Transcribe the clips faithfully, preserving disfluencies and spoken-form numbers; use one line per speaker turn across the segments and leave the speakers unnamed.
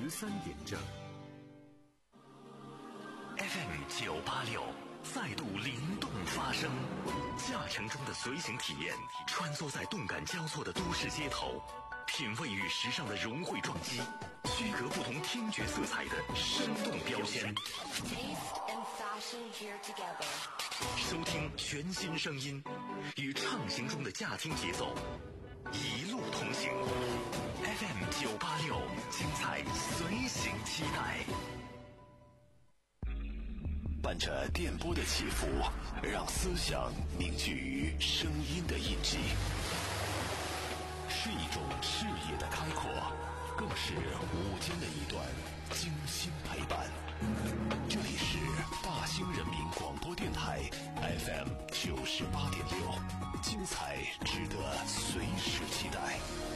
十三点正。
F M 九八六再度灵动发声，驾乘中的随行体验，穿梭在动感交错的都市街头，品味与时尚的融汇撞击，区隔不同听觉色彩的生动标签。收听全新声音，与畅行中的驾听节奏，一路同行。F M 九八六，精彩随行期待。
伴着电波的起伏，让思想凝聚于声音的印记，是一种视野的开阔，更是午间的一段精心陪伴。这里是大兴人民广播电台 F M 九十八点六，精彩值得随时期待。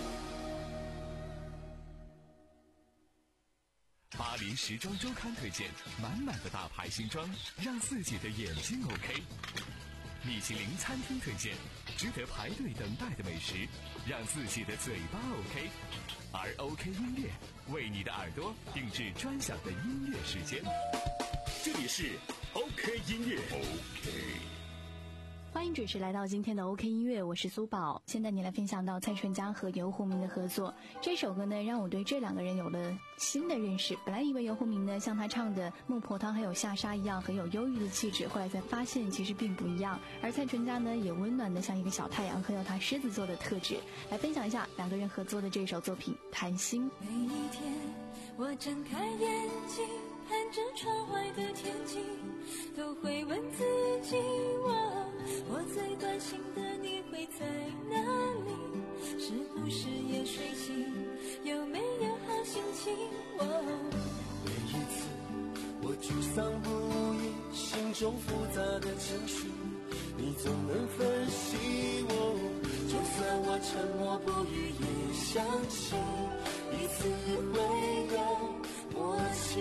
巴黎时装周刊推荐满满的大牌新装，让自己的眼睛 OK。米其林餐厅推荐值得排队等待的美食，让自己的嘴巴 OK。而 OK 音乐为你的耳朵定制专享的音乐时间。这里是 OK 音乐 OK。
欢迎准时来到今天的 OK 音乐，我是苏宝。现在你来分享到蔡淳佳和游鸿明的合作，这首歌呢让我对这两个人有了新的认识。本来以为游鸿明呢像他唱的《孟婆汤》还有《下沙》一样很有忧郁的气质，后来才发现其实并不一样。而蔡淳佳呢也温暖的像一个小太阳，很有他狮子座的特质。来分享一下两个人合作的这首作品《谈心》。
每一天我睁开眼睛，看着窗外的天气，都会问自己，我我最关心的你会在哪里？是不是也睡醒？有没有好心情？哦，
每一次我沮丧不已，心中复杂的情绪，你总能分析我。就算我沉默不语，也相信彼此会有默契。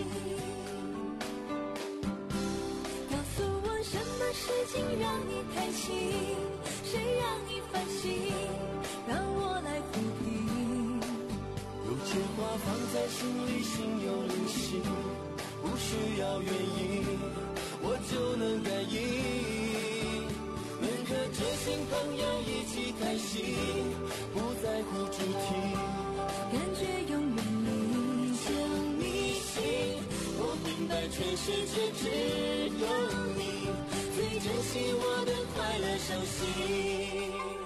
告诉我什么事情让你开心，谁让你烦心，让我来抚平。
有些话放在心里，心有灵犀，不需要原因，我就能感应。能和知心朋友一起开心，不在乎主题，
感觉永远离
就你心。我明白全世界只有你最珍惜我的快乐伤心。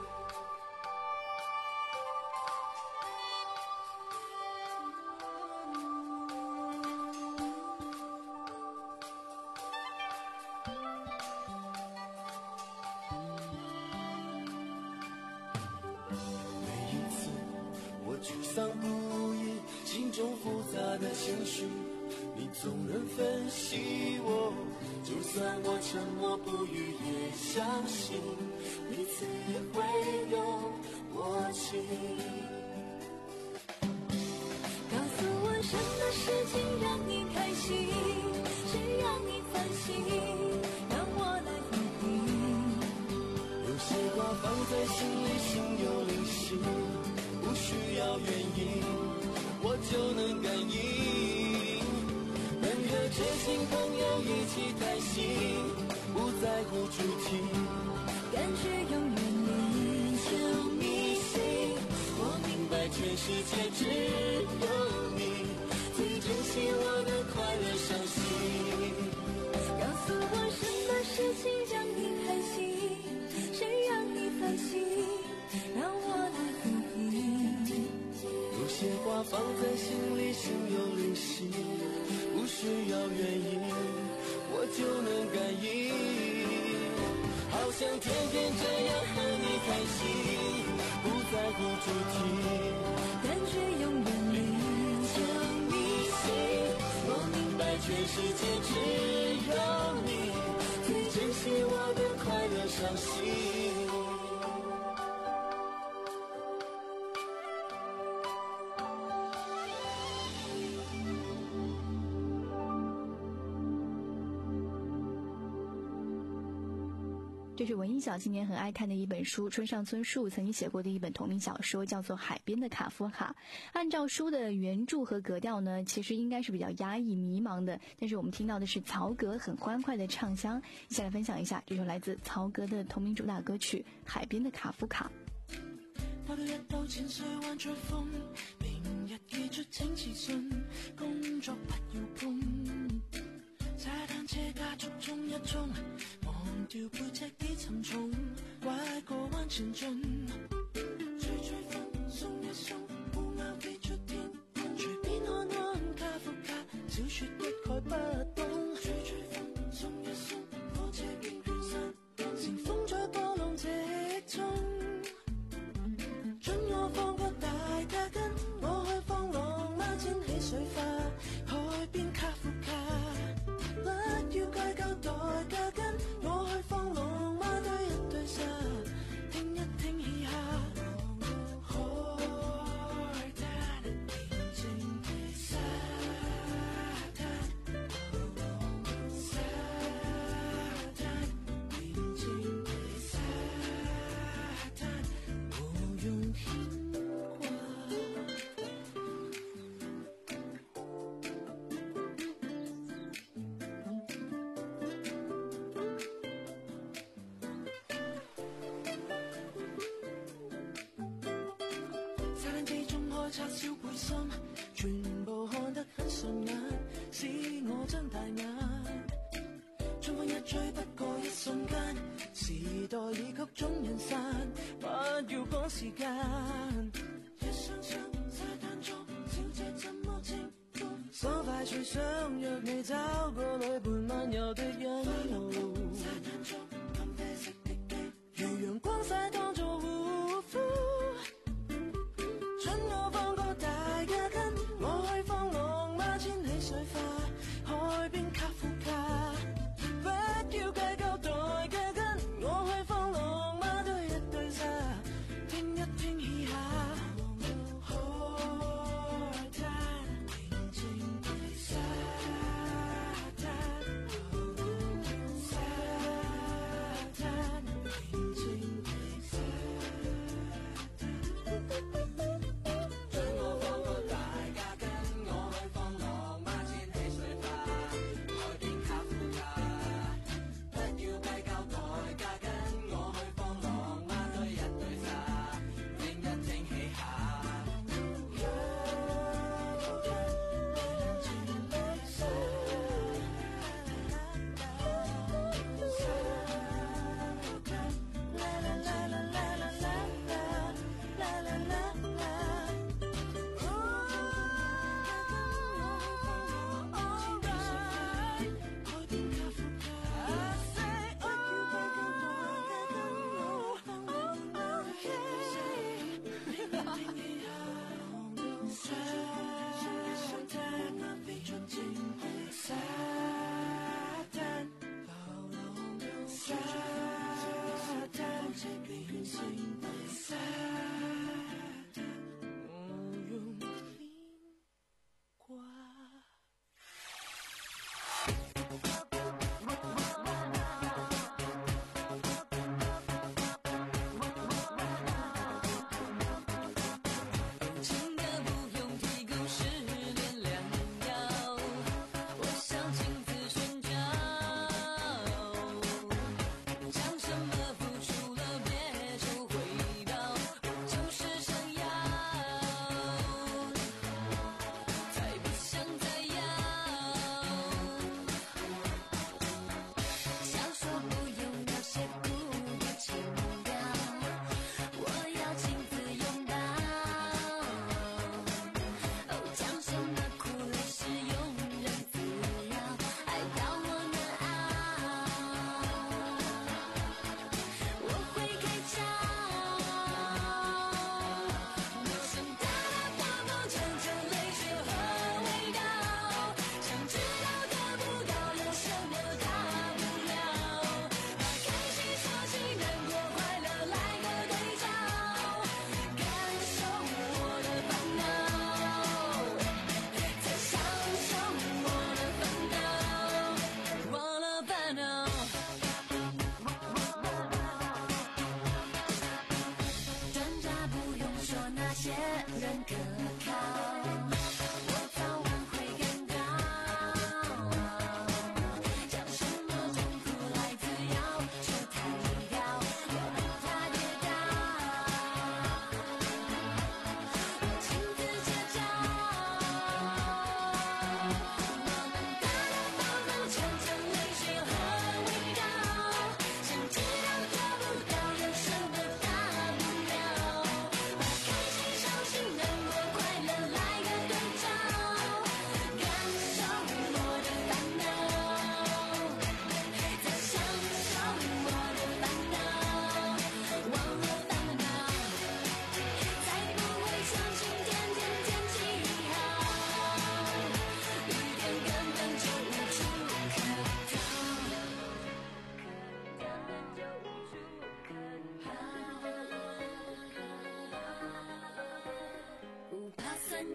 不已，心中复杂的情绪，你总能分析我。就算我沉默不语，也相信彼此会有默契。
告诉我什么事情让你开心，谁让你烦心，让我来抚平。
有些话放在心里，心有灵犀，不需要原因，我就能感应。能和知心朋友一起开心，不在乎主题，
感觉永远离
就你心。我明白全世界只有你最珍惜我的快乐伤心。
告诉我什么事情让你开心，谁让你烦心，让我来抚平。
有些话放在心里，心有灵犀，不需要原因，我就能感应。好想天天这样和你开心，不在乎主题，
感觉永远离
就你心。我明白全世界只有你最珍惜我的快乐伤心。
这是文艺小青年很爱看的一本书，村上春树曾经写过的一本同名小说，叫做《海边的卡夫卡》。按照书的原著和格调呢，其实应该是比较压抑迷茫的，但是我们听到的是曹格很欢快的唱腔。一起来分享一下这首来自曹格的同名主打歌曲《海边的卡夫卡》。
跑到一到淺水灣追風，明日記住請自信，工作不要碰，踩單車加速衝一衝，忘掉背脊啲沉重，拐個彎前進，吹吹風鬆一鬆，烏鴉飛出天空，隨便看看卡夫卡小說一概不懂，吹吹風鬆一鬆，火車經圈山，乘風在波浪直衝，准我放個大價根，我去放浪孖濺起水花，海邊卡夫卡，不要計較代價根，我去放浪孖堆一堆沙，聽一聽嘻哈，海灘平靜的沙灘，沙灘平靜的沙灘，無用牽掛。沙灘之中開叉燒背心，全部看得很順眼，使我睜大眼。春風一吹不過一瞬間，時代已曲終人散，不要趕時間。一雙雙沙灘中，小姐怎麼稱呼？爽快脆想約你找個女伴漫遊的一路。沙灘中咖啡色的機，如陽光曬當作護膚。准我放個大價根，我去放浪孖濺起水花，海邊卡夫卡，不要計較代價根，我去放浪孖堆一堆沙，聽一聽嘻哈，海灘平靜的沙灘，沙灘平靜的沙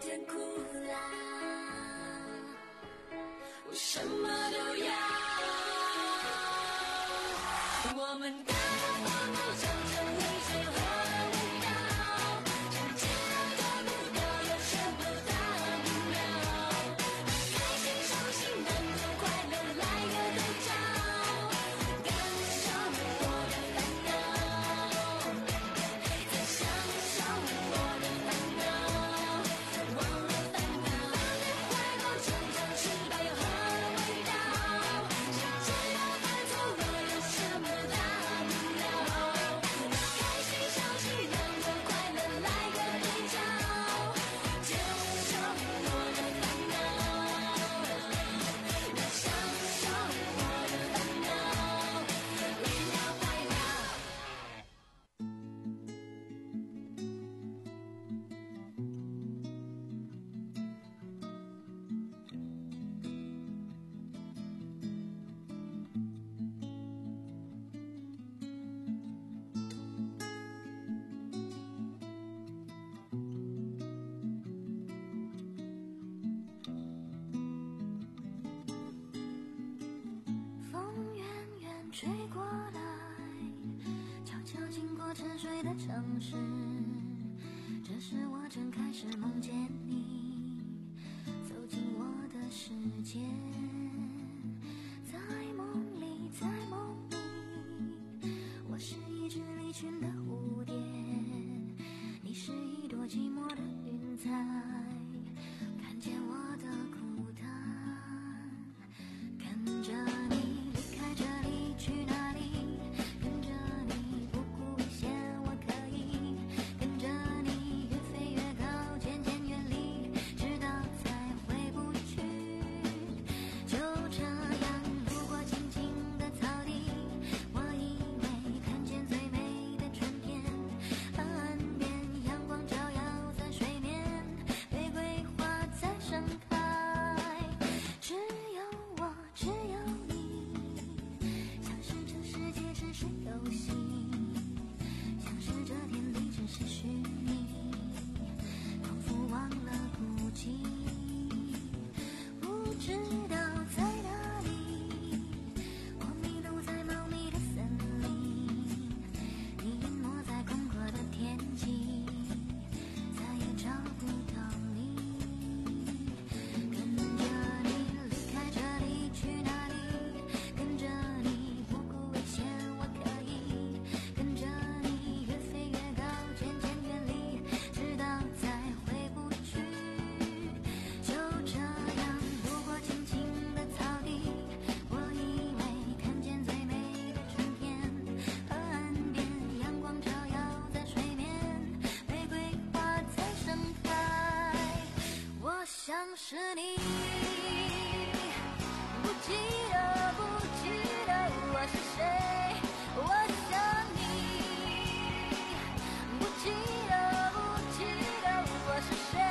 天哭啦，我什么都要。我们的泡沫长成泪水和味道，想知道得不到有什么大不了，开心伤心难过快乐来个对照，感受我的烦恼，再享受我的烦恼，忘了烦恼，放在怀抱尝尝失败后的味道，想知道犯错了有什么大不了，开心伤心难过快乐来个对照，接受我的烦恼，那享受我的烦恼，不要怀抱。风远远吹过来，悄悄经过沉睡的城市，这时我正开始梦见你，走进我的世界，在梦里，在梦里，我是一只离群的蝴蝶，你是一朵寂寞的云彩，看见我的孤单，跟着你离开这里去哪里，跟着你不顾危险我可以，跟着你越飞越高渐渐远离，直到再回不去，就这样路过静静的草地，我以为看见最美的春天，岸边阳光照耀在水面，玫瑰花在盛开，只有我只有你，像是这世界只是游戏，像是这天地只是虚拟，仿佛忘了孤寂，不知道在哪里，我迷路在茂密的森林，你淹没在空阔的天际，再也找不到你，跟着你离开这里去哪里，跟着你不顾危险我可以，跟着你越飞越高渐渐远离，直到再回不去，就这样路过静静的草地，我以为看见最美的春天，河岸边阳光照耀在水面，玫瑰花在盛开，我像是你，不记得不记得我是谁，我想你，不记得不记得我是谁。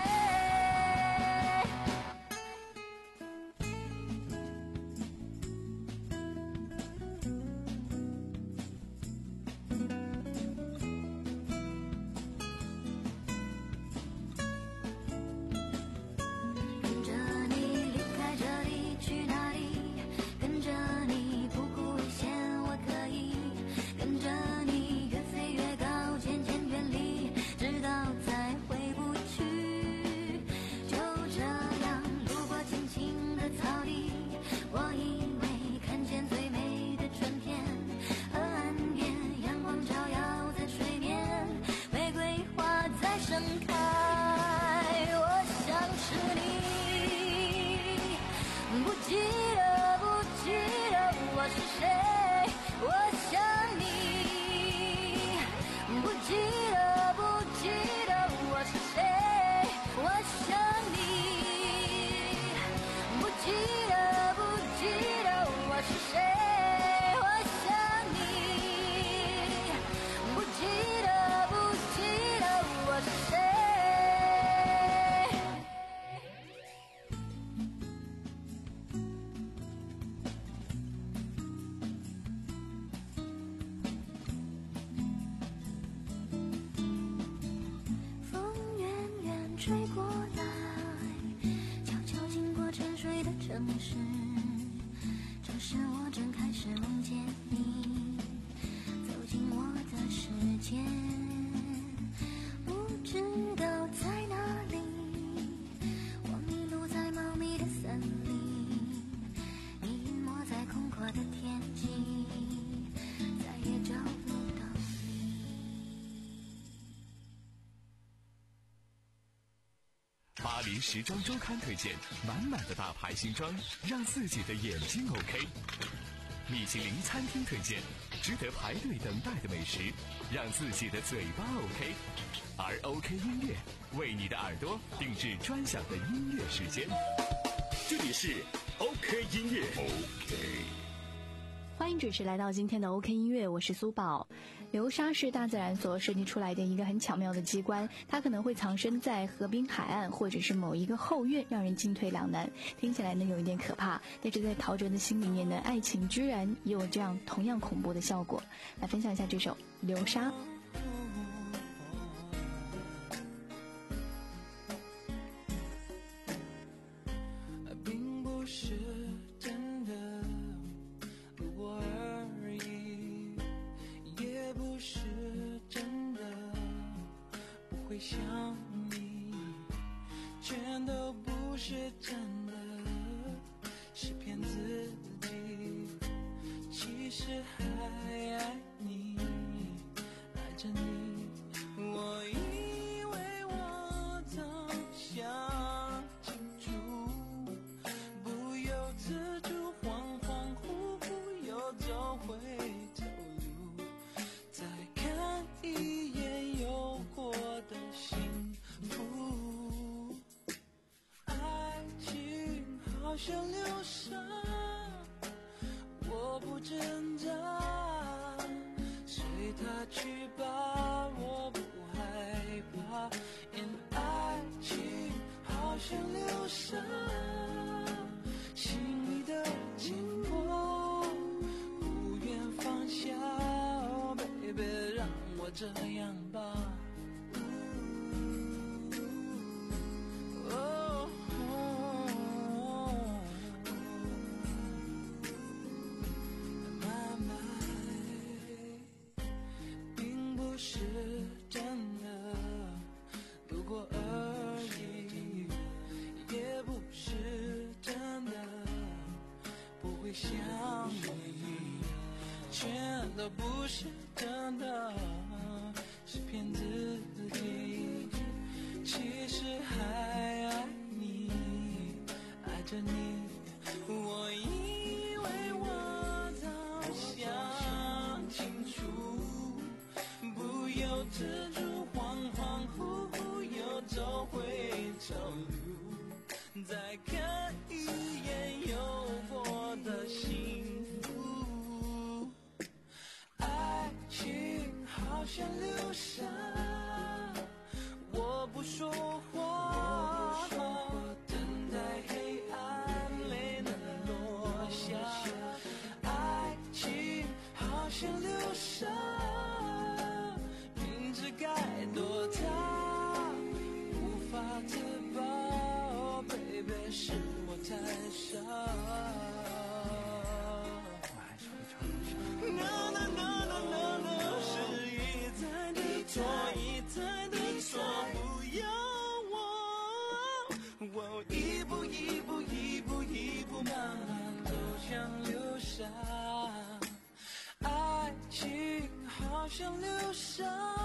跟着你离开这里去哪里，跟着你不顾危险我可以，跟着你越飞越高渐渐远离，直到再回不去，就这样路过静静的草地，我以为看见最美的春天，河岸边阳光照耀在水面，玫瑰花在盛开，我像是你，不记得不记得我是谁，我想你，不记得不记得我是谁，我想你，不记得不记得我是谁，我想你，不记得不记得我是谁。风远远吹过来， 的城市，这时我正开始梦见你走进我的世界，不知道在哪里，我迷路在茂密的森林，你隐没在空阔的天际，再也找不到你。
巴黎时装周刊推荐满满的大牌新装，让自己的眼睛 OK。米其林餐厅推荐值得排队等待的美食，让自己的嘴巴 OK。而 OK 音乐为你的耳朵定制专享的音乐时间。
这里是 OK 音乐。OK。
欢迎准时来到今天的 OK 音乐，我是苏宝。流沙是大自然所设计出来的一个很巧妙的机关，它可能会藏身在河滨海岸或者是某一个后院，让人进退两难。听起来呢有一点可怕，但是在陶喆的心里面呢，爱情居然也有这样同样恐怖的效果。来分享一下这首《流沙》。
并不是真的我而已，也不是真的不会想你，全都不是真的，是骗自己，其实还爱你，爱着你，我以为我早想清楚，不由自主恍恍惚惚又走回头路，再看一眼有过的幸福，爱情好像流沙，我不挣扎，随它去吧，我不害怕，因爱情好像流沙，心里的紧握不愿放下，哦 baby 让我这样吧。哦慢慢并不是真的路过而已，也不是真的不会想你，全都不是真的，是骗自己，其实还爱你，爱着你，我以为我早想清楚，不由自主恍恍惚惚又走回头路，再看一眼有过的幸福，爱情好像流沙，我不说话，等待黑暗泪能落下，爱情好像流沙，明知该躲它，无法自拔，哦 baby 是我太傻。No no no no no no， 是一再的错，一再的错，不要我，我一步一步一步一步慢慢走向流沙，爱情好像流沙，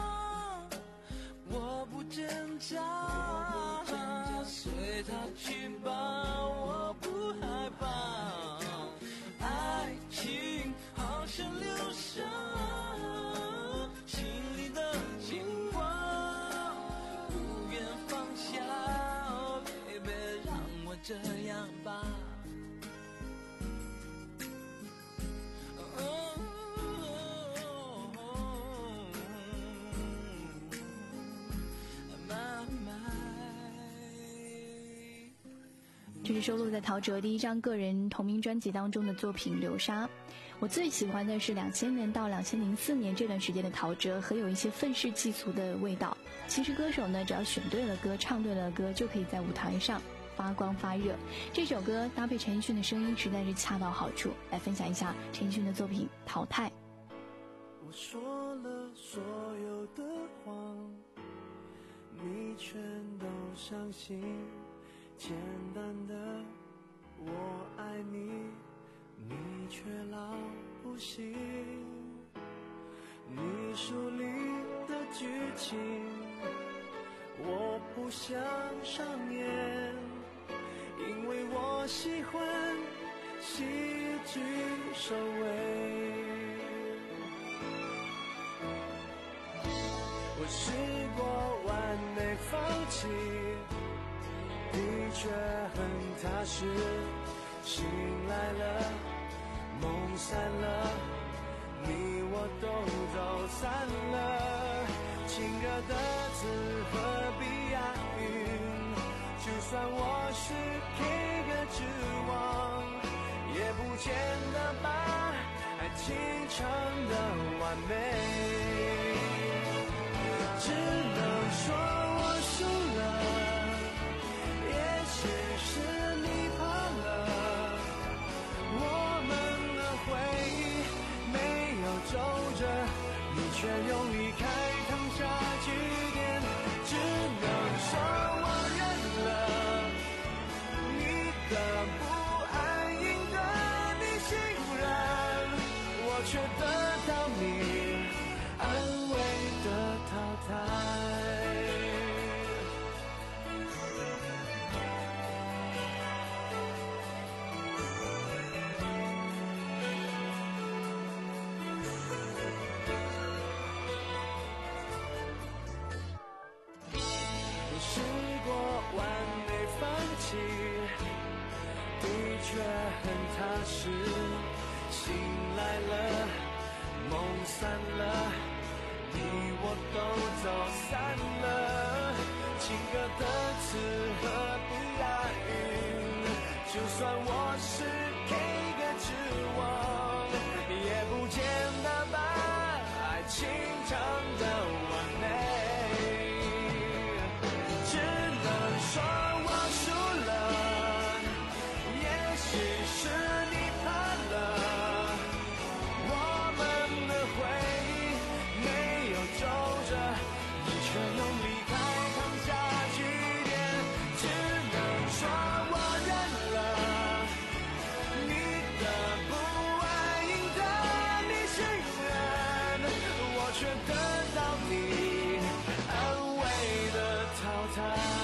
我不挣扎，随它去吧，我不害怕，爱情好像流沙，心里的牵挂不愿放下，哦 baby 让我这样吧。
这是收录在陶喆第一张个人同名专辑当中的作品《流沙》。我最喜欢的是两千年到两千零四年这段时间的陶喆，很有一些愤世嫉俗的味道。其实歌手呢，只要选对了歌，唱对了歌，就可以在舞台上发光发热。这首歌搭配陈奕迅的声音实在是恰到好处。来分享一下陈奕迅的作品《淘汰》。
我说了所有的谎，你全都相信，简单的我爱你，你却老不信。你书里的剧情我不想上演，因为我喜欢戏剧收尾。我试过完美放弃，的确很踏实，醒来了，梦散了，你我都走散了。情歌的词何必押韵，就算我是 K 歌之王，也不见得把爱情唱得完美。只能说我输了，也许是你怕了，我们的回忆没有皱着，你却用离开烫下句点。只能说我认了，你的不安赢得你信任，我却得到你安慰的淘汰。我试过完美放弃，的确很踏实，醒来了，梦散了，你我都走散了。情歌的词何必押韵，就算我是 K 歌之王，也不见得把爱情唱得完美。只能说我输了，也许是你怕了，我们的回忆没有皱着，你却用离开烫下句点。只能说我认了，你的不安赢得你信任，我却得到你安慰的淘汰。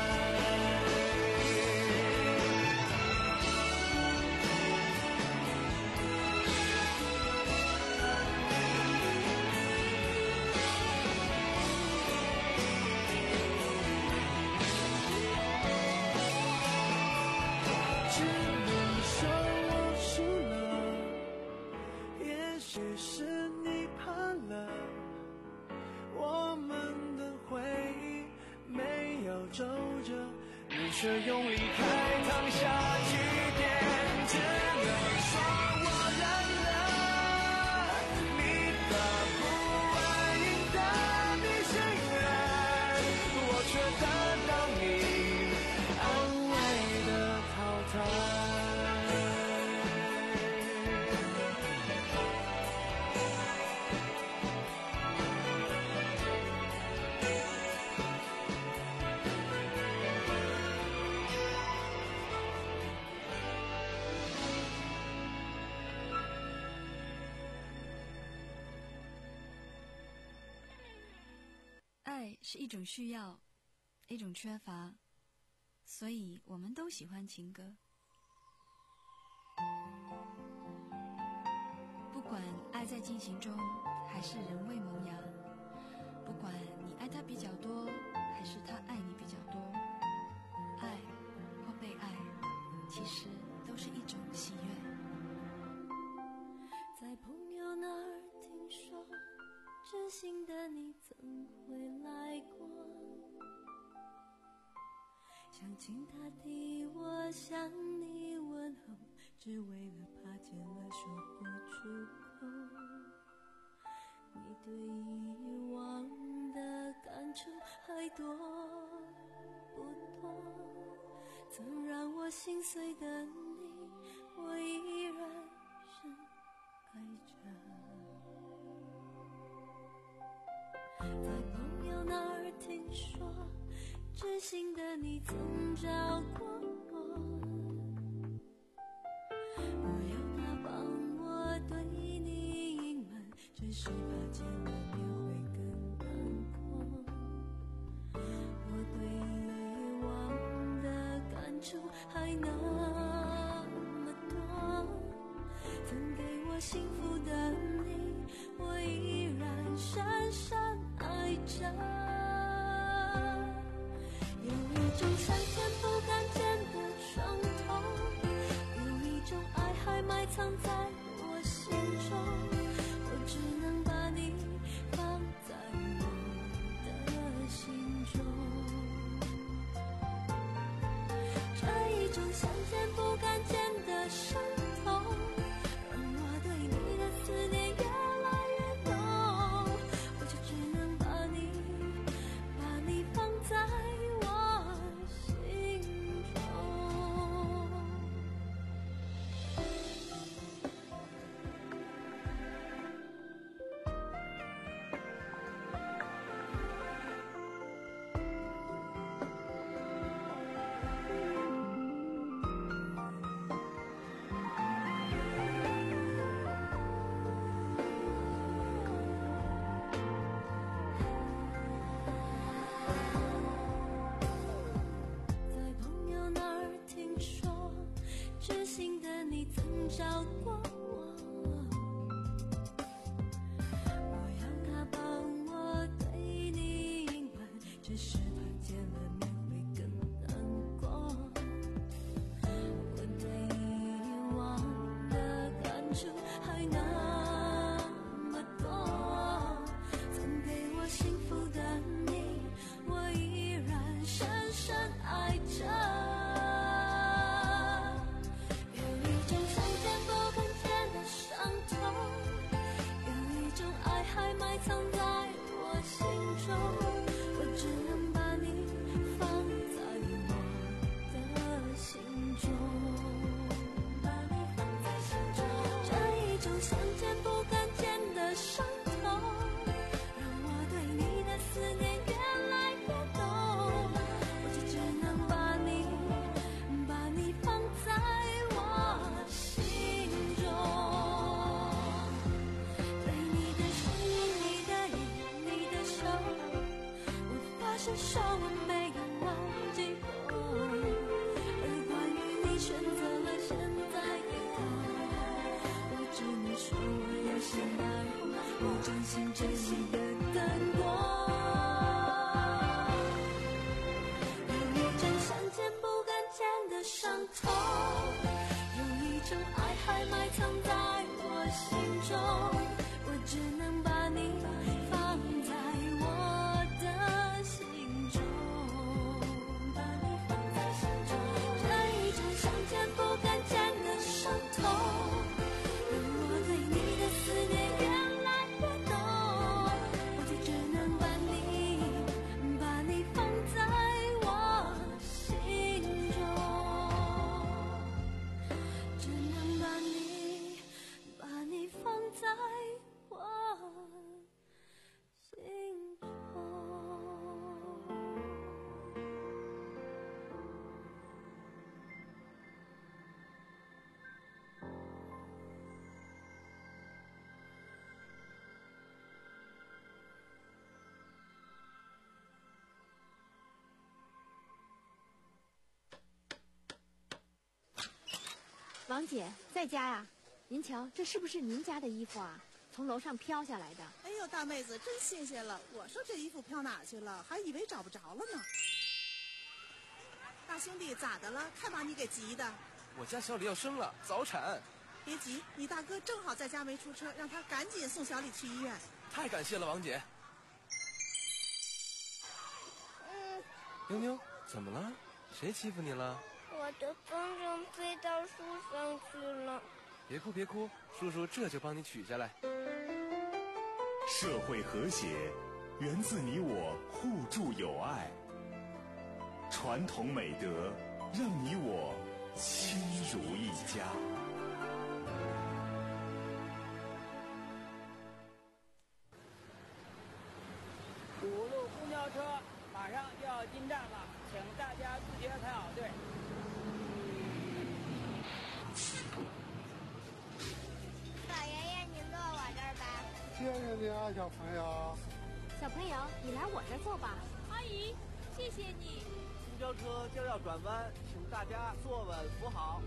只能说我输了，也许是你怕了，我们的回忆没有皱着，你却用离开烫下句点。只能说我认了，你的不安赢得你信任，我却得到你安慰的淘汰。
爱是一种需要，一种缺乏，所以我们都喜欢情歌。不管爱在进行中，还是仍未萌芽，不管你爱他比较多，还是他爱你比较多，爱或被爱，其实都是一种喜悦。
在朋友那儿听说，知心的你曾回来过，想请他替我向你问候，只为了怕见了说不出口。你对以往的感触还多不多？ 曾让我心碎的你，我依然深爱着。在朋友那儿听说，知心的你曾找过我，我要他帮我对你隐瞒，只是怕见了面会更难过。我对以往的感触还那么多，曾给我幸福的你，我依然深深爱着。有一种想见不敢见的伤痛，有一种爱还埋藏在我心中，我只能把你放在我的心中。这一种想见不敢见的伤痛，让我对你的思念越来越浓，我就只能把你把你放在我心中。在朋友那儿听说，知心的你曾找过我，我要他帮我对你隐瞒，只是怕见了面会更难过。我对以往的感触还那么多，曾给我幸福的你，我依然深深爱着。有一种想见不敢见的伤痛，有一种爱还埋藏在我心中，我只能把你放在我的心中，把你放在心中。这一种想见不敢见的伤痛，让我对你的思念越来越浓，我就只能把你把你放在我心中。对你的声音，你的眼，你的手，我发誓说我没有忘记过。而关于你选择了现在的我，我只能说我有些难过，我真心真意的等过。有一种想见不敢见的伤痛，有一种爱还埋藏在我心中，我只能把你放在我的心中，把你放在心中。这一种想见不敢见的伤痛，让我对你的思念越来越浓，我就只能把你把你放在我心中，只能把你把你放在我心中。
王姐在家呀？您瞧，这是不是您家的衣服啊？从楼上飘下来的。
哎呦，大妹子真新鲜了！我说这衣服飘哪去了，还以为找不着了呢。大兄弟，咋的了？看把你给急的。
我家小李要生了，早产。
别急，你大哥正好在家没出车，让他赶紧送小李去医院。
太感谢了，王姐。
嗯，
妞妞，怎么了？谁欺负你了？
我的风筝飞到树上去了。
别哭别哭，叔叔这就帮你取下来。
社会和谐源自你我互助友爱，传统美德让你我亲如一家。
五路公交车马上就要进站了，请大家自觉排好队。
老爷爷，您坐我这儿吧。
谢谢你啊，小朋友。
小朋友，你来我这儿坐吧。
阿姨，谢谢你。
公交车就要转弯，请大家坐稳扶好。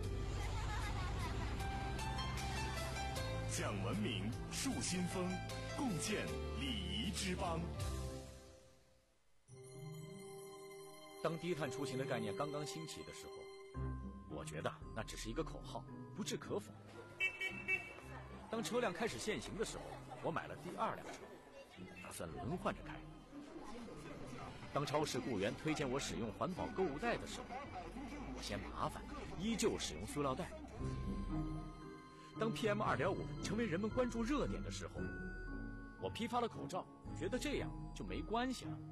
讲文明，树新风，共建礼仪之邦。
当低碳出行的概念刚刚兴起的时候，我觉得那只是一个口号，不置可否。当车辆开始限行的时候，我买了第二辆车，打算轮换着开。当超市雇员推荐我使用环保购物袋的时候，我嫌麻烦，依旧使用塑料袋。当 P M 二点五 成为人们关注热点的时候，我批发了口罩，觉得这样就没关系了。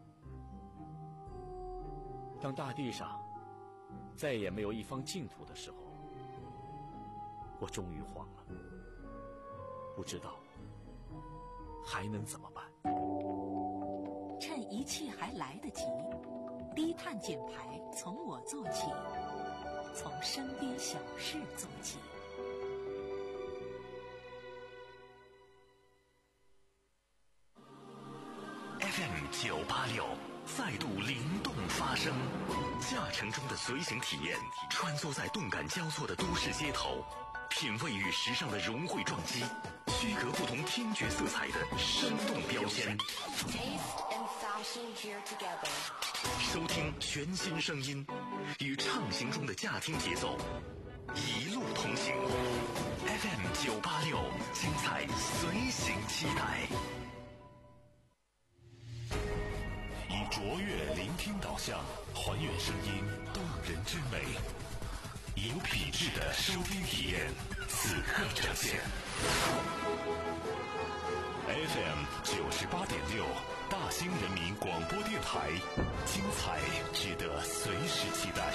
当大地上再也没有一方净土的时候，我终于慌了，不知道还能怎么办。
趁一切还来得及，低碳减排从我做起，从身边小事做起。
F M 九八六再度灵动发声，驾乘中的随行体验，穿梭在动感交错的都市街头，品味与时尚的融汇撞击，区隔不同听觉色彩的生动标签。收听全新声音，与畅行中的驾听节奏，一路同行。F M 九八六，精彩随行期待。
以卓越聆听导向，还原声音动人之美，有品质的收听体验，此刻呈现。F M 九十八点六，大兴人民广播电台，精彩值得随时期待。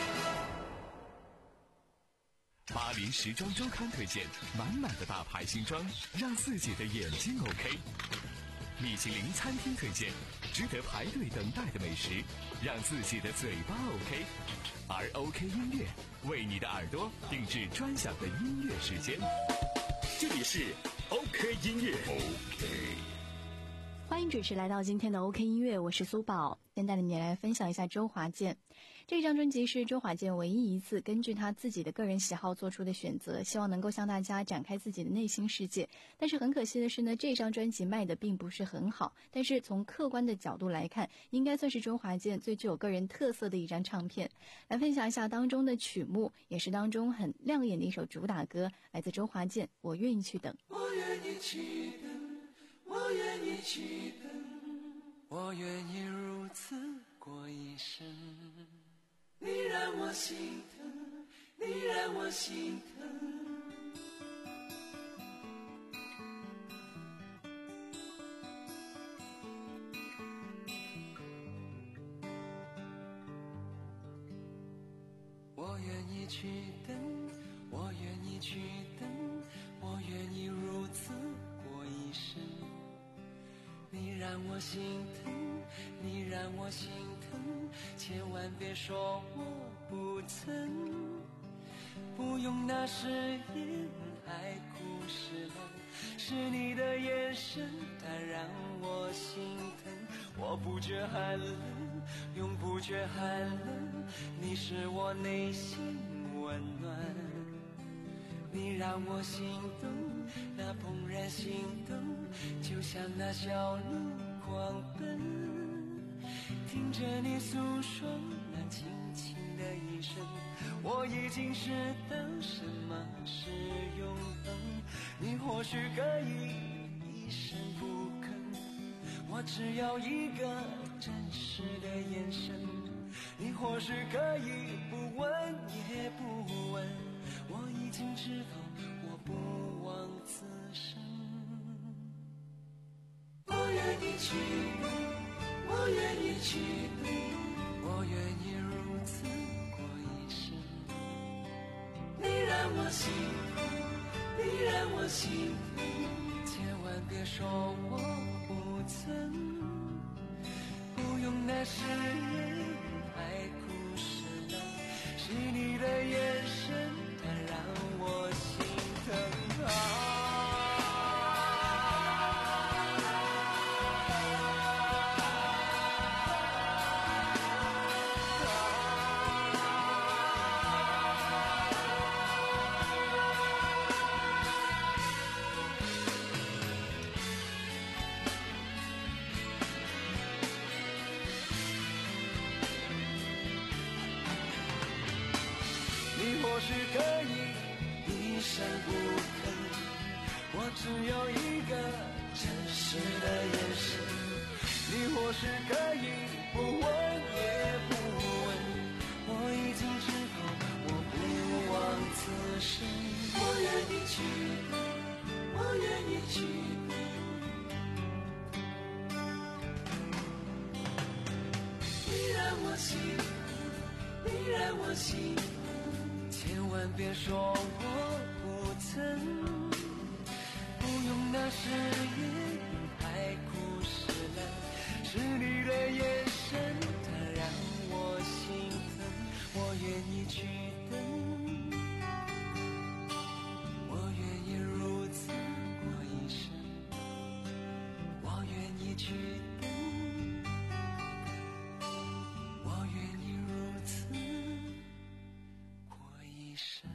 巴黎时装周刊推荐满满的大牌新装，让自己的眼睛 OK。米其林餐厅推荐值得排队等待的美食，让自己的嘴巴 OK。而 OK 音乐为你的耳朵定制专享的音乐时间。这里是 OK 音乐 OK。
欢迎准时来到今天的 OK 音乐，我是苏宝，先带你来分享一下周华健。这张专辑是周华健唯一一次根据他自己的个人喜好做出的选择，希望能够向大家展开自己的内心世界。但是很可惜的是呢，这张专辑卖的并不是很好，但是从客观的角度来看，应该算是周华健最具有个人特色的一张唱片。来分享一下当中的曲目，也是当中很亮眼的一首主打歌，来自周华健，我愿意去等。
我愿意去等，我愿意去等，我愿意如此过一生。你让我心疼，你让我心疼。我愿意去等，我愿意去等，我愿意如此过一生。你让我心疼，你让我心疼，千万别说我不曾。不用那誓言海枯石烂，是你的眼神它让我心疼。我不觉寒冷，永不觉寒冷，你是我内心温暖。你让我心动，那怦然心动，就像那小鹿狂奔。听着你诉说那轻轻的一声，我已经知道什么是永恒。你或许可以一声不吭，我只要一个真实的眼神。你或许可以不问也不问，我已经知道我不枉此生。我愿意去等，我愿意去等，我愿意如此过一生。 我幸福，你让我幸福，千万别说我不曾，不用那誓言太苦涩了，是你的眼神它让我心疼啊。你或许可以一声不吭，我只有一个真实的眼神。你或许可以不问也不问，我已经知道我不枉此生。我愿意去，我愿意去，你让我幸福，你让我幸福，千万别说我不曾，不用那誓言太苦涩了，是你的眼神它让我心疼。我愿意去等，我愿意如此过一生，我愿意去等，我愿意如此过一生。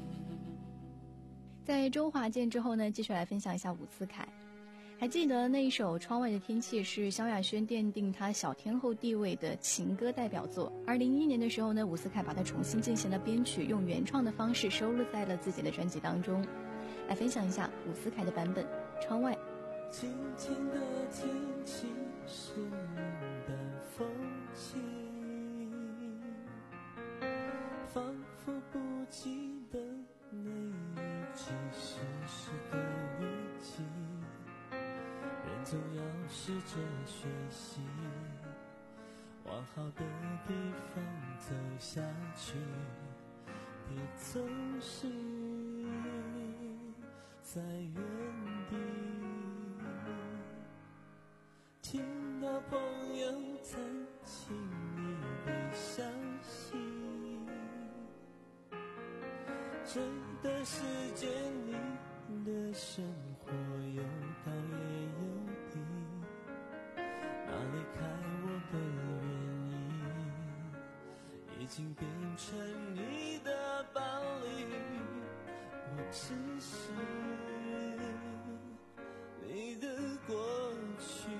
在周华健之后呢，继续来分享一下伍思凯。还记得那一首《窗外的天气》是萧亚轩奠定她小天后地位的情歌代表作。二零一一年的时候呢，伍思凯把它重新进行了编曲，用原创的方式收录在了自己的专辑当中。来分享一下伍思凯的版本《窗外》。
今天的天气是淡风轻，仿佛不记得那一句湿湿的雨季，人总要试着学习，往好的地方走下去，别总是在原地。听到朋友谈起你的消息，这段时间你的生活有高也有低，那离开我的原因已经变成你的暴力，我只是你的过去。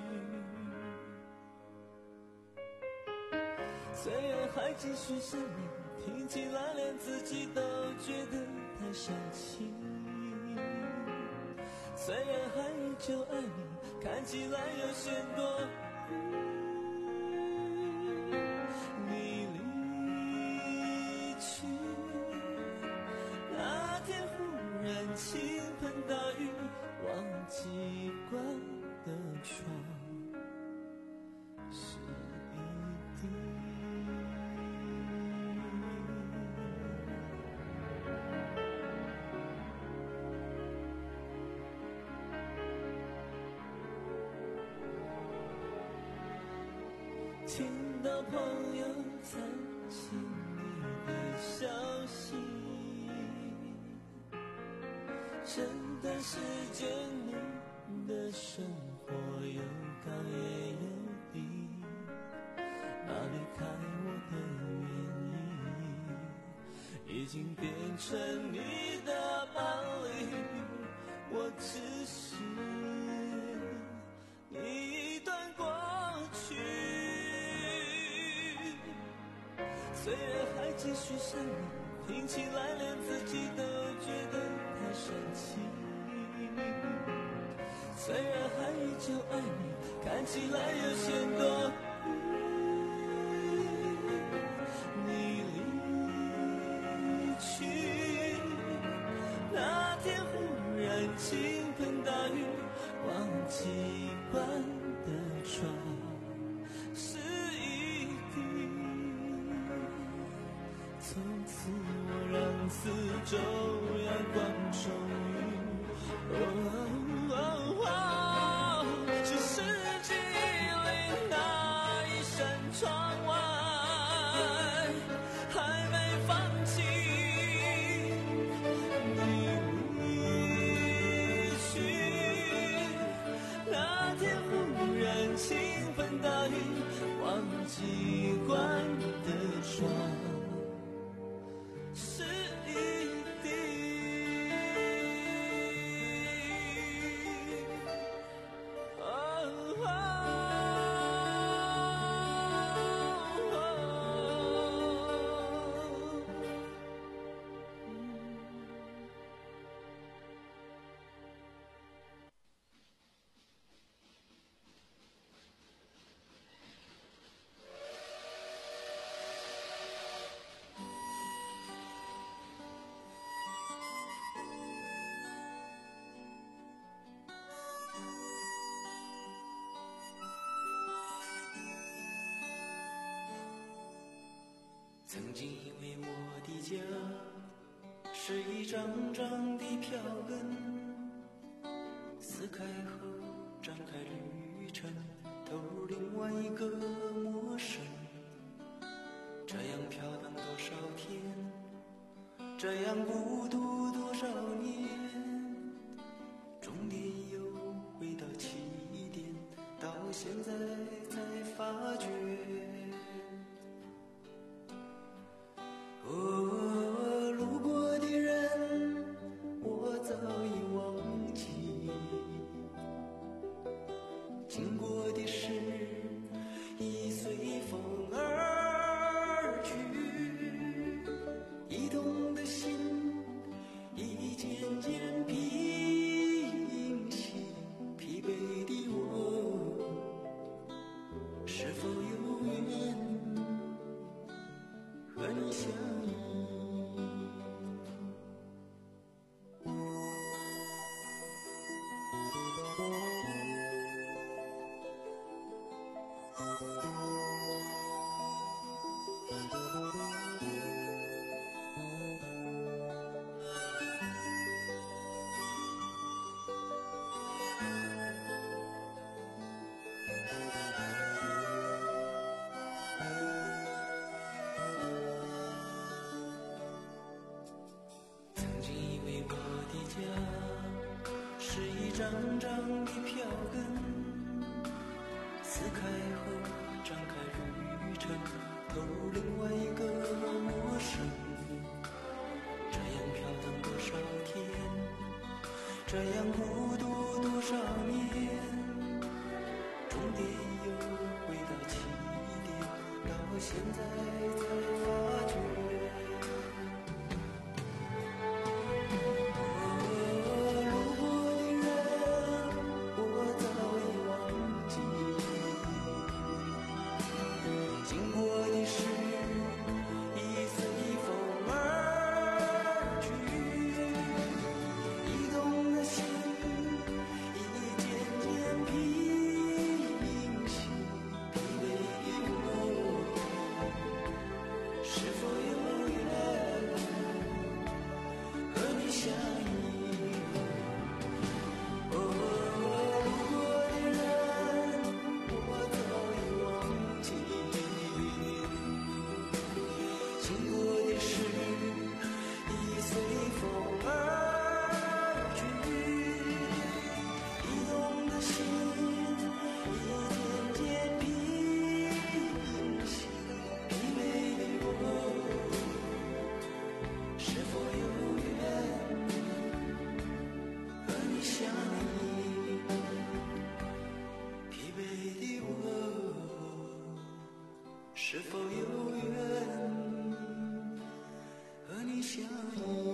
虽然还继续生命，听起来连自己都觉得太伤心，虽然还依旧爱你，看起来有些多余，你离去那天忽然倾盆大雨，忘记关的窗是一滴。听到朋友谈起你的消息，这段时间你的生活有高也有低，那离开我的原因已经变成你的暴力，我只是你一段过去。虽然还继续生命，听起来连自己都觉得太生气，虽然还依旧爱你，看起来有些多余，你离去那天忽然倾盆大雨，忘记关的窗是一滴， 从此我让四周阳光充裕。哦哦哦，是世纪里那一扇窗外还没放弃。你离去那天，忽然倾盆大雨，忘记关的窗。曾经以为我的家是一张张的票根，撕开后展开旅程，投入另外一个陌生。这样飘荡多少天，这样孤独多少年，终点又回到起点，到现在才发觉。哦，路过的人我早已忘记，经过的事已随风而去，移动的心已渐渐平息，疲惫的我是否有缘和你相依。是一张张的票根，撕开后展开旅程，投入另外一个陌生。这样飘荡多少天，这样孤独多少年，终点又回到起点，到现在才发觉。是否有缘和你相依？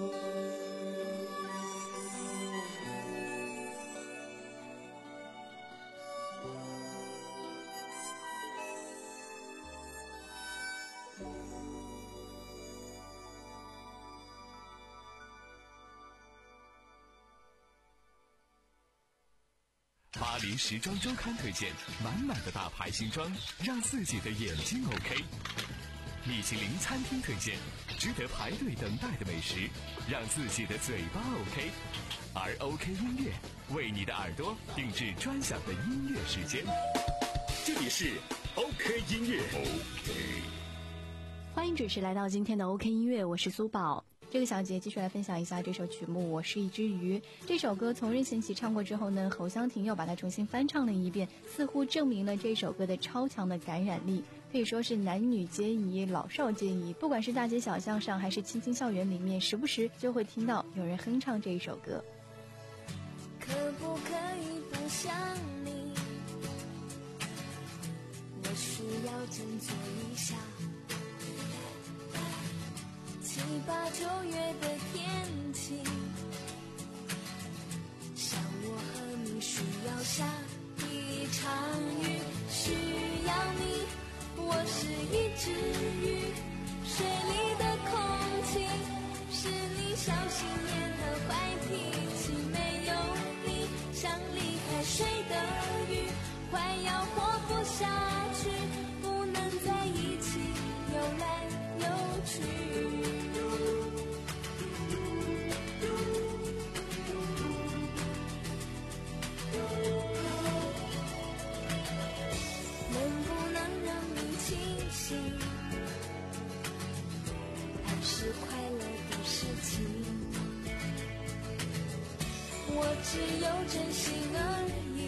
巴黎时装周刊推荐满满的大牌新装，让自己的眼睛 OK。 米其林餐厅推荐，值得排队等待的美食，让自己的嘴巴 OK。而 OK 音乐为你的耳朵定制专享的音乐时间。这里是 OK 音乐。OK，
欢迎准时来到今天的 OK 音乐，我是苏宝。这个小节继续来分享一下这首曲目《我是一只鱼》。这首歌从任贤齐唱过之后呢，侯湘婷又把它重新翻唱了一遍，似乎证明了这首歌的超强的感染力，可以说是男女皆宜，老少皆宜。不管是大街小巷上，还是青青校园里面，时不时就会听到有人哼唱这一首歌。
可不可以不想你？我需要振作一下。七八九月的天气，像我和你需要下一场雨，需要你。我是一只鱼，水里的空气是你小心眼和坏脾气，没有你像离开水的鱼，快要活不下去，不能在一起游来游去。能不能让你清醒？爱是快乐的事情，我只有真心而已。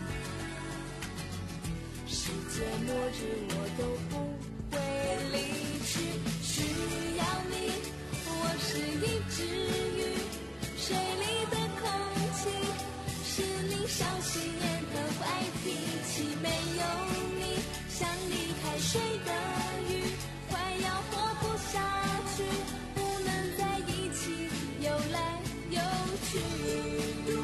世界末日我都不会离去，需要你。我是一只鱼，水里的空气是你小心眼和坏脾气，没有你像离开水的鱼，快要活不下去，不能在一起游来游去。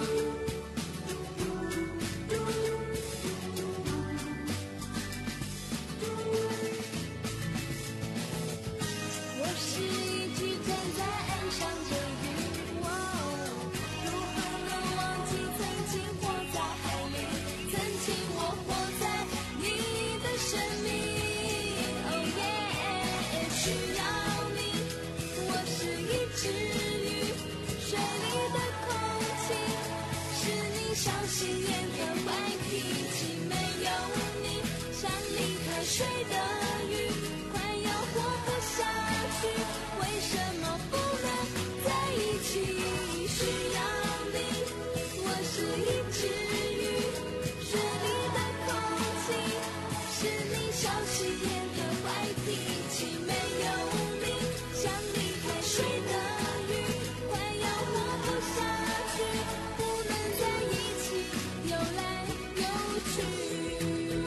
我是一只站在岸上的鱼，如何能忘记曾经活在海里，曾经我活在你的生命。Oh yeah， 需要你。我是一只鱼，水里的空气是你小心眼和坏脾气，没有你像离开水的鱼，快要活不下去，为什么不能在一起？需要你。我是一只鱼，水里的空气是你小心眼和坏脾气，没有你像离开水的鱼，快要活不下去，不能在一起游来游去。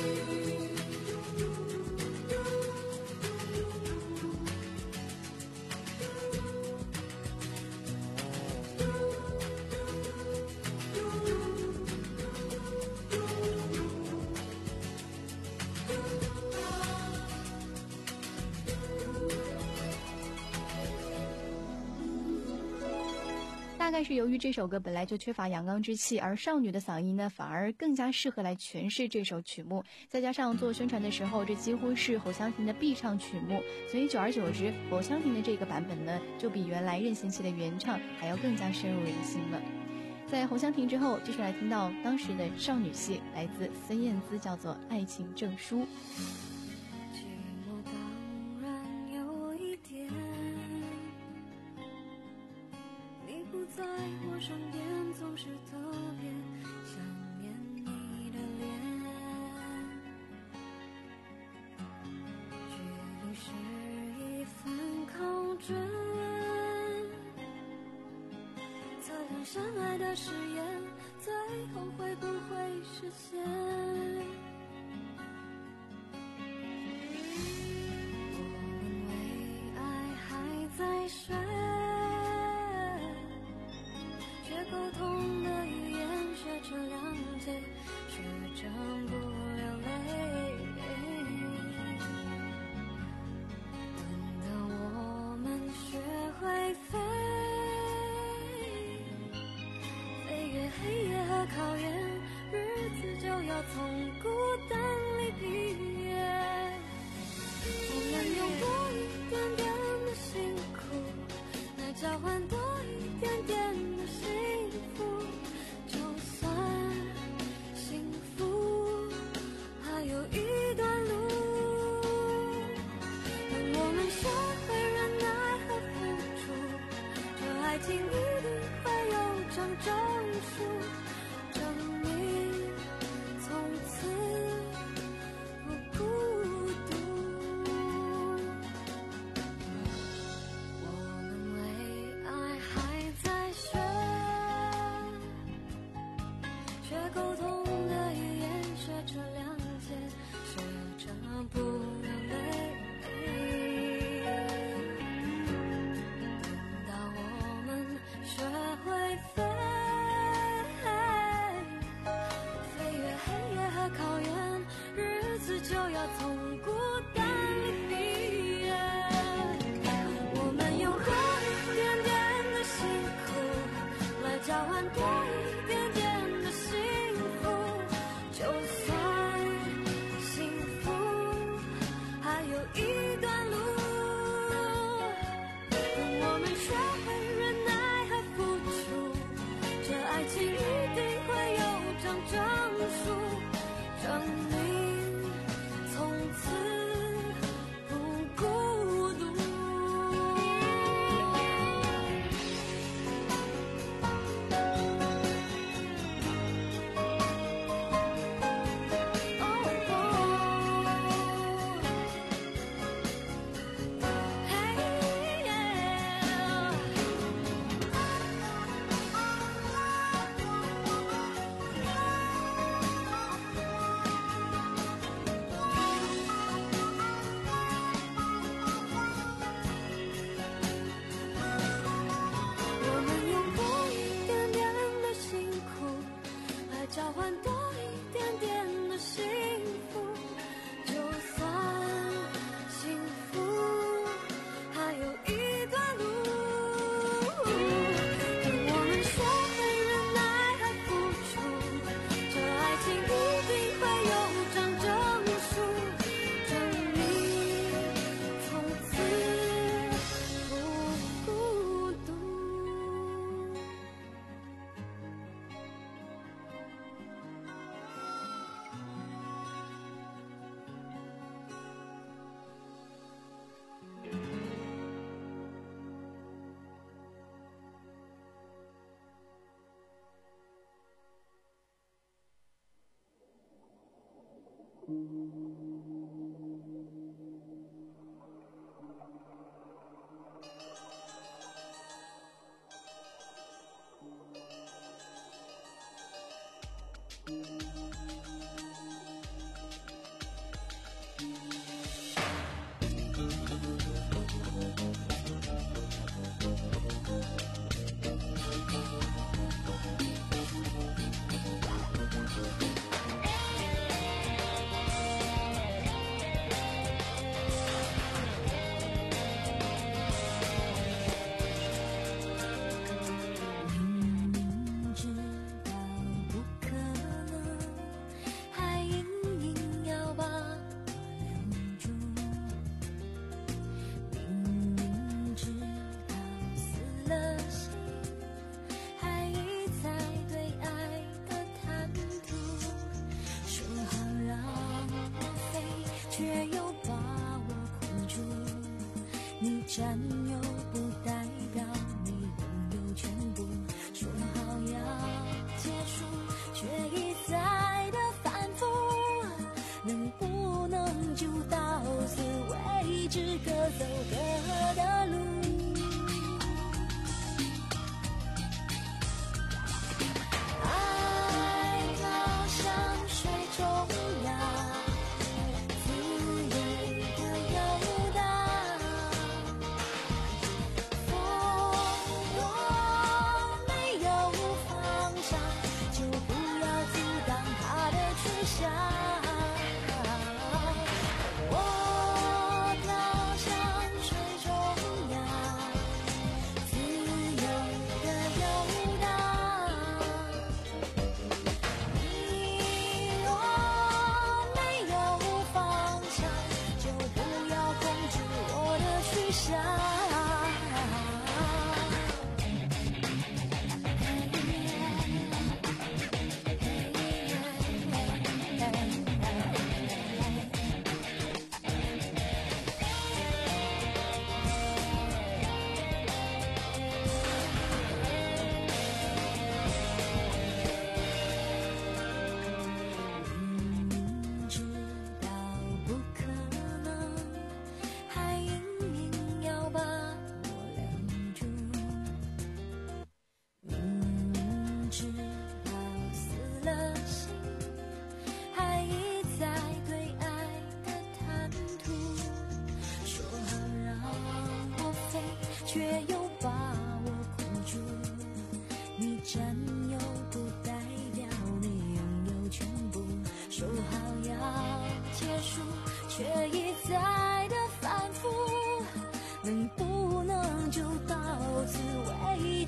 大概是由于这首歌本来就缺乏阳刚之气，而少女的嗓音呢反而更加适合来诠释这首曲目，再加上做宣传的时候这几乎是侯湘婷的必唱曲目，所以久而久之侯湘婷的这个版本呢就比原来任贤齐的原唱还要更加深入人心了。在侯湘婷之后继续来听到当时的少女系，来自孙燕姿，叫做《爱情证书》。
寂寞当然有一点，你不在我身边，总是特别想念你的脸。距离是一份考卷，测量相爱的誓言，最后会不会实现？我们为爱还在学，学沟通的语言，学着谅解，学着不流泪。等到我们学会飞，飞越黑夜和考验，日子就要从孤点点的幸福，就算幸福还有一段路。当我们学会忍耐和付出，这爱情一定会有张证书，证明从此不孤独。我们为爱还在学，学沟通的语言，学着谅解，学着不流泪。等到我们学会飞，飞越黑夜和考验，日子就要从孤单里毕业。我们用多一点点的辛苦来交换多一点点的幸福，就算幸福还有一段路。当我们学会忍耐和付出，这爱情一定会有张证书，证明从此不孤独。我们用多一点点的辛苦来交换多一点点的幸福，就算幸福还有一段路。当我们学会忍耐和付出，这爱情一定会有张证书，证明从此不孤独。占有不代表你拥有全部，说好要结束，却一再的反复，能不能就到此为止，各走各的路。爱它像水中漾，自由的游荡，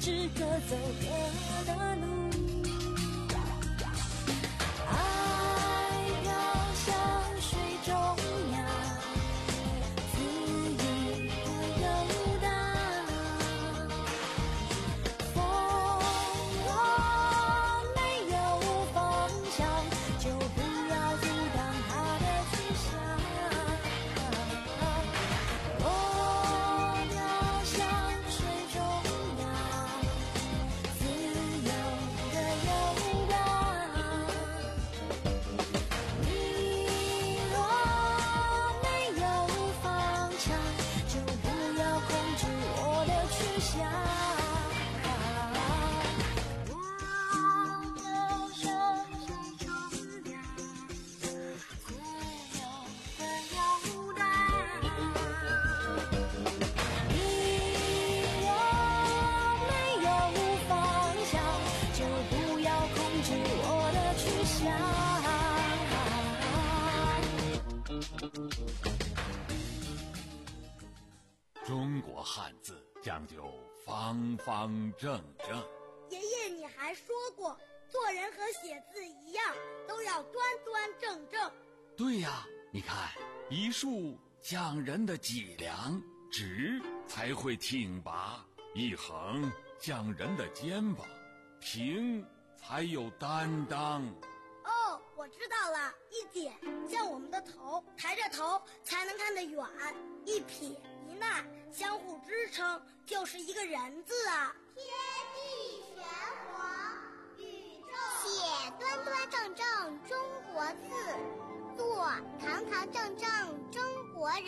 只可走可的路。爱飘向水中央，自由的游荡。风若没有方向，就不要阻挡它的去向。我飘向水中央，自由的游荡。你若没有方向，就不要控制我的去向。我飘向水中央，自由的游荡。你若没有方向，就不要控制我的去向。
中国汉字讲究方方正正。
爷爷，你还说过，做人和写字一样，都要端端正正。
对呀，你看，一竖讲人的脊梁，直才会挺拔；一横讲人的肩膀，平才有担当。
哦，我知道了，一点像我们的头，抬着头才能看得远；一撇一捺相互支撑，就是一个人字啊。
天地玄黄，宇宙写端端正正中国字，做堂堂正正中国人。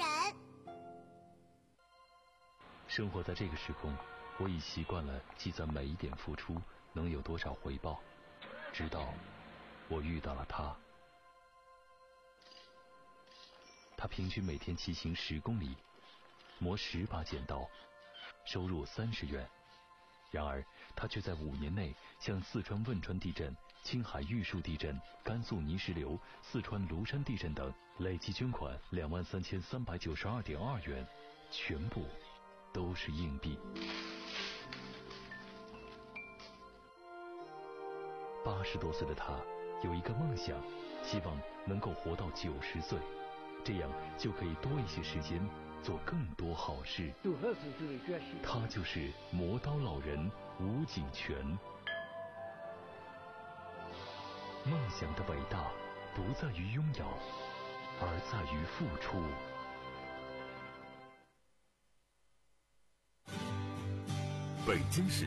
生活在这个时空，我已习惯了计算每一点付出能有多少回报，直到我遇到了他。他平均每天骑行十公里，磨十把剪刀，收入三十元。然而，他却在五年内向四川汶川地震、青海玉树地震、甘肃泥石流、四川庐山地震等累计捐款两万三千三百九十二点二元，全部都是硬币。八十多岁的他有一个梦想，希望能够活到九十岁，这样就可以多一些时间做更多好事。他就是磨刀老人吴景全。梦想的伟大不在于拥有，而在于付出。
北京市